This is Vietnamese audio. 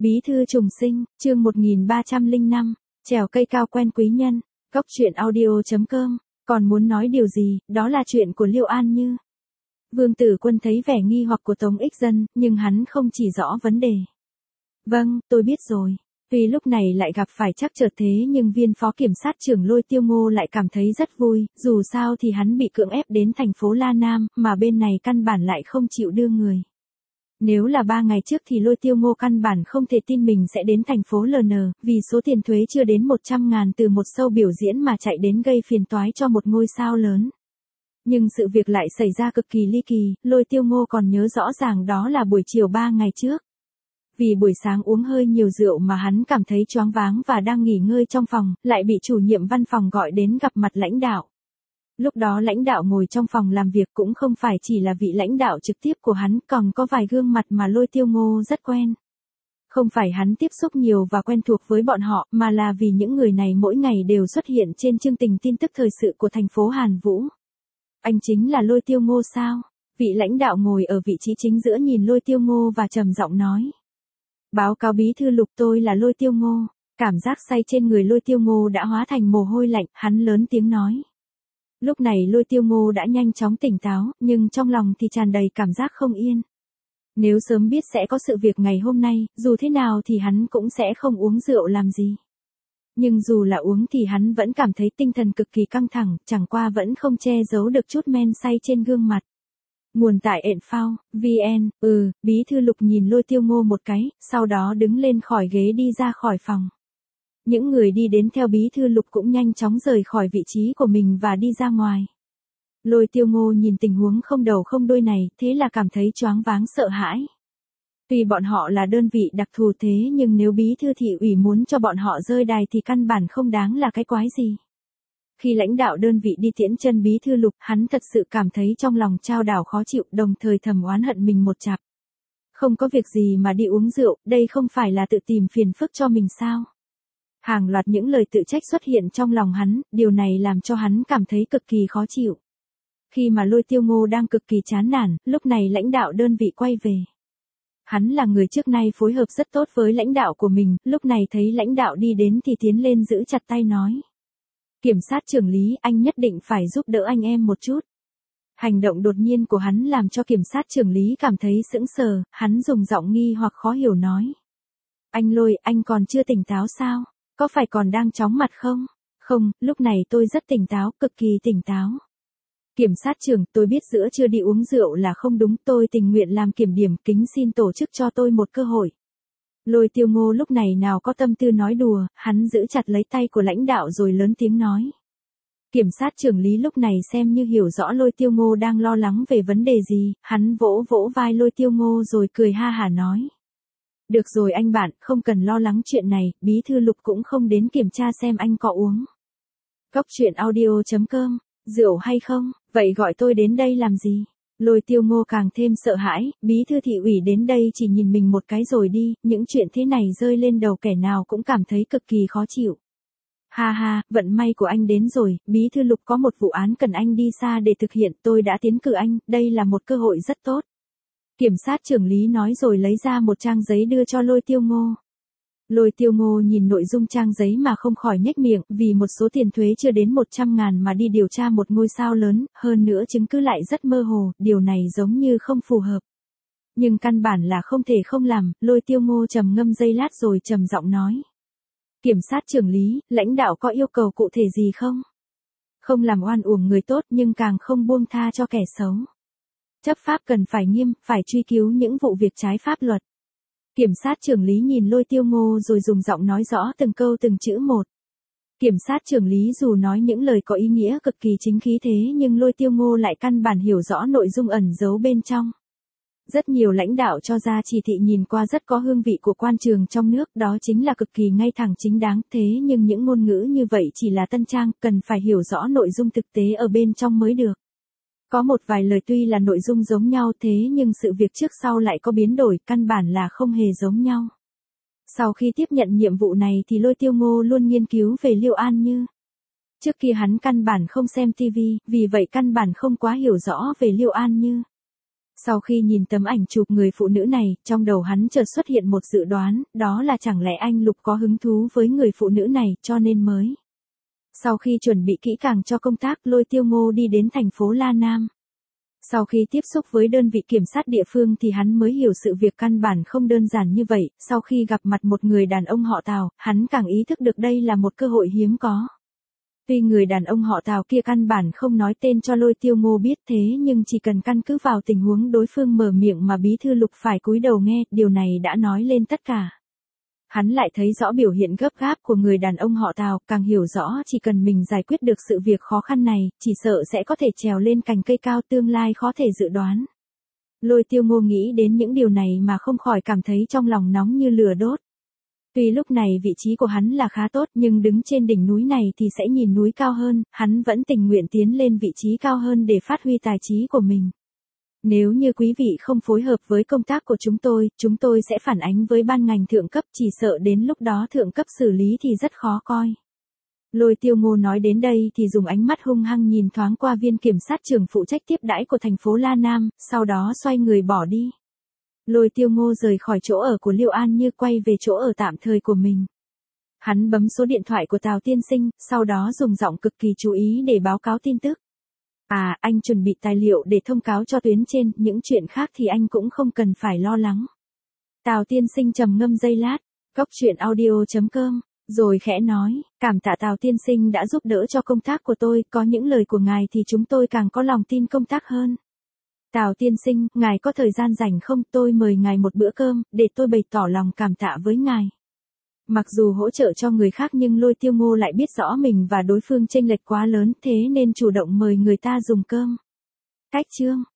Bí thư trùng sinh, chương 1305, trèo cây cao quen quý nhân, góc truyện audio.com, còn muốn nói điều gì, đó là chuyện của Liêu An Như. Vương Tử Quân thấy vẻ nghi hoặc của Tống Ích Dân, nhưng hắn không chỉ rõ vấn đề. Vâng, tôi biết rồi. Tuy lúc này lại gặp phải trắc trở thế nhưng viên phó kiểm sát trưởng Lôi Tiêu Ngô lại cảm thấy rất vui, dù sao thì hắn bị cưỡng ép đến thành phố La Nam, mà bên này căn bản lại không chịu đưa người. Nếu là 3 ngày trước thì Lôi Tiêu Ngô căn bản không thể tin mình sẽ đến thành phố LN, vì số tiền thuế chưa đến 100.000 từ một show biểu diễn mà chạy đến gây phiền toái cho một ngôi sao lớn. Nhưng sự việc lại xảy ra cực kỳ ly kỳ, Lôi Tiêu Ngô còn nhớ rõ ràng đó là buổi chiều 3 ngày trước. Vì buổi sáng uống hơi nhiều rượu mà hắn cảm thấy choáng váng và đang nghỉ ngơi trong phòng, lại bị chủ nhiệm văn phòng gọi đến gặp mặt lãnh đạo. Lúc đó lãnh đạo ngồi trong phòng làm việc cũng không phải chỉ là vị lãnh đạo trực tiếp của hắn, còn có vài gương mặt mà Lôi Tiêu Ngô rất quen. Không phải hắn tiếp xúc nhiều và quen thuộc với bọn họ, mà là vì những người này mỗi ngày đều xuất hiện trên chương trình tin tức thời sự của thành phố Hàn Vũ. Anh chính là Lôi Tiêu Ngô sao? Vị lãnh đạo ngồi ở vị trí chính giữa nhìn Lôi Tiêu Ngô và trầm giọng nói. Báo cáo bí thư Lục, tôi là Lôi Tiêu Ngô. Cảm giác say trên người Lôi Tiêu Ngô đã hóa thành mồ hôi lạnh, hắn lớn tiếng nói. Lúc này Lôi Tiêu Ngô đã nhanh chóng tỉnh táo, nhưng trong lòng thì tràn đầy cảm giác không yên. Nếu sớm biết sẽ có sự việc ngày hôm nay, dù thế nào thì hắn cũng sẽ không uống rượu làm gì. Nhưng dù là uống thì hắn vẫn cảm thấy tinh thần cực kỳ căng thẳng, chẳng qua vẫn không che giấu được chút men say trên gương mặt. Nguồn tại Enfao, VN, bí thư Lục nhìn Lôi Tiêu Ngô một cái, sau đó đứng lên khỏi ghế đi ra khỏi phòng. Những người đi đến theo bí thư Lục cũng nhanh chóng rời khỏi vị trí của mình và đi ra ngoài. Lôi Tiêu Ngô nhìn tình huống không đầu không đuôi này, thế là cảm thấy choáng váng sợ hãi. Tuy bọn họ là đơn vị đặc thù thế nhưng nếu bí thư thị ủy muốn cho bọn họ rơi đài thì căn bản không đáng là cái quái gì. Khi lãnh đạo đơn vị đi tiễn chân bí thư Lục, hắn thật sự cảm thấy trong lòng chao đảo khó chịu, đồng thời thầm oán hận mình một chặp. Không có việc gì mà đi uống rượu, đây không phải là tự tìm phiền phức cho mình sao? Hàng loạt những lời tự trách xuất hiện trong lòng hắn, điều này làm cho hắn cảm thấy cực kỳ khó chịu. Khi mà Lôi Tiêu Ngô đang cực kỳ chán nản, lúc này lãnh đạo đơn vị quay về. Hắn là người trước nay phối hợp rất tốt với lãnh đạo của mình, lúc này thấy lãnh đạo đi đến thì tiến lên giữ chặt tay nói. Kiểm sát trưởng Lý, anh nhất định phải giúp đỡ anh em một chút. Hành động đột nhiên của hắn làm cho kiểm sát trưởng Lý cảm thấy sững sờ, hắn dùng giọng nghi hoặc khó hiểu nói. Anh Lôi, anh còn chưa tỉnh táo sao? Có phải còn đang chóng mặt không? Không, lúc này tôi rất tỉnh táo, cực kỳ tỉnh táo. Kiểm sát trưởng, tôi biết giữa trưa đi uống rượu là không đúng, tôi tình nguyện làm kiểm điểm, kính xin tổ chức cho tôi một cơ hội. Lôi Tiêu Ngô lúc này nào có tâm tư nói đùa, hắn giữ chặt lấy tay của lãnh đạo rồi lớn tiếng nói. Kiểm sát trưởng Lý lúc này xem như hiểu rõ Lôi Tiêu Ngô đang lo lắng về vấn đề gì, hắn vỗ vỗ vai Lôi Tiêu Ngô rồi cười ha hả nói. Được rồi anh bạn, không cần lo lắng chuyện này, bí thư Lục cũng không đến kiểm tra xem anh có uống. Góc truyện audio.com, rượu hay không, vậy gọi tôi đến đây làm gì? Lôi Tiêu Ngô càng thêm sợ hãi, bí thư thị ủy đến đây chỉ nhìn mình một cái rồi đi, những chuyện thế này rơi lên đầu kẻ nào cũng cảm thấy cực kỳ khó chịu. Ha ha, vận may của anh đến rồi, bí thư Lục có một vụ án cần anh đi xa để thực hiện, tôi đã tiến cử anh, đây là một cơ hội rất tốt. Kiểm sát trưởng Lý nói rồi lấy ra một trang giấy đưa cho Lôi Tiêu Ngô. Lôi Tiêu Ngô nhìn nội dung trang giấy mà không khỏi nhếch miệng, vì một số tiền thuế chưa đến 100.000 mà đi điều tra một ngôi sao lớn, hơn nữa chứng cứ lại rất mơ hồ, điều này giống như không phù hợp. Nhưng căn bản là không thể không làm, Lôi Tiêu Ngô trầm ngâm giây lát rồi trầm giọng nói. Kiểm sát trưởng Lý, lãnh đạo có yêu cầu cụ thể gì không? Không làm oan uổng người tốt nhưng càng không buông tha cho kẻ xấu. Chấp pháp cần phải nghiêm, phải truy cứu những vụ việc trái pháp luật. Kiểm sát trưởng Lý nhìn Lôi Tiêu Ngô rồi dùng giọng nói rõ từng câu từng chữ một. Kiểm sát trưởng Lý dù nói những lời có ý nghĩa cực kỳ chính khí thế nhưng Lôi Tiêu Ngô lại căn bản hiểu rõ nội dung ẩn giấu bên trong. Rất nhiều lãnh đạo cho ra chỉ thị nhìn qua rất có hương vị của quan trường trong nước, đó chính là cực kỳ ngay thẳng chính đáng, thế nhưng những ngôn ngữ như vậy chỉ là tân trang, cần phải hiểu rõ nội dung thực tế ở bên trong mới được. Có một vài lời tuy là nội dung giống nhau thế nhưng sự việc trước sau lại có biến đổi, căn bản là không hề giống nhau. Sau khi tiếp nhận nhiệm vụ này thì Lôi Tiêu Ngô luôn nghiên cứu về Liêu An Như. Trước kia hắn căn bản không xem TV, vì vậy căn bản không quá hiểu rõ về Liêu An Như. Sau khi nhìn tấm ảnh chụp người phụ nữ này, trong đầu hắn chợt xuất hiện một dự đoán, đó là chẳng lẽ anh Lục có hứng thú với người phụ nữ này cho nên mới. Sau khi chuẩn bị kỹ càng cho công tác, Lôi Tiêu Ngô đi đến thành phố La Nam. Sau khi tiếp xúc với đơn vị kiểm sát địa phương thì hắn mới hiểu sự việc căn bản không đơn giản như vậy, sau khi gặp mặt một người đàn ông họ Tào, hắn càng ý thức được đây là một cơ hội hiếm có. Tuy người đàn ông họ Tào kia căn bản không nói tên cho Lôi Tiêu Ngô biết thế nhưng chỉ cần căn cứ vào tình huống đối phương mở miệng mà bí thư Lục phải cúi đầu nghe, điều này đã nói lên tất cả. Hắn lại thấy rõ biểu hiện gấp gáp của người đàn ông họ Tào, càng hiểu rõ chỉ cần mình giải quyết được sự việc khó khăn này, chỉ sợ sẽ có thể trèo lên cành cây cao, tương lai khó thể dự đoán. Lôi Tiêu Ngô nghĩ đến những điều này mà không khỏi cảm thấy trong lòng nóng như lửa đốt. Tuy lúc này vị trí của hắn là khá tốt nhưng đứng trên đỉnh núi này thì sẽ nhìn núi cao hơn, hắn vẫn tình nguyện tiến lên vị trí cao hơn để phát huy tài trí của mình. Nếu như quý vị không phối hợp với công tác của chúng tôi sẽ phản ánh với ban ngành thượng cấp, chỉ sợ đến lúc đó thượng cấp xử lý thì rất khó coi. Lôi Tiêu Ngô nói đến đây thì dùng ánh mắt hung hăng nhìn thoáng qua viên kiểm sát trưởng phụ trách tiếp đãi của thành phố La Nam, sau đó xoay người bỏ đi. Lôi Tiêu Ngô rời khỏi chỗ ở của Liêu An Như quay về chỗ ở tạm thời của mình. Hắn bấm số điện thoại của Tào tiên sinh, sau đó dùng giọng cực kỳ chú ý để báo cáo tin tức. À, anh chuẩn bị tài liệu để thông cáo cho tuyến trên, những chuyện khác thì anh cũng không cần phải lo lắng. Tào tiên sinh trầm ngâm giây lát, goctruyện.audio.com, rồi khẽ nói, cảm tạ Tào tiên sinh đã giúp đỡ cho công tác của tôi, có những lời của ngài thì chúng tôi càng có lòng tin công tác hơn. Tào tiên sinh, ngài có thời gian rảnh không, tôi mời ngài một bữa cơm, để tôi bày tỏ lòng cảm tạ với ngài. Mặc dù hỗ trợ cho người khác nhưng Lôi Tiêu Ngô lại biết rõ mình và đối phương chênh lệch quá lớn, thế nên chủ động mời người ta dùng cơm. Cách chương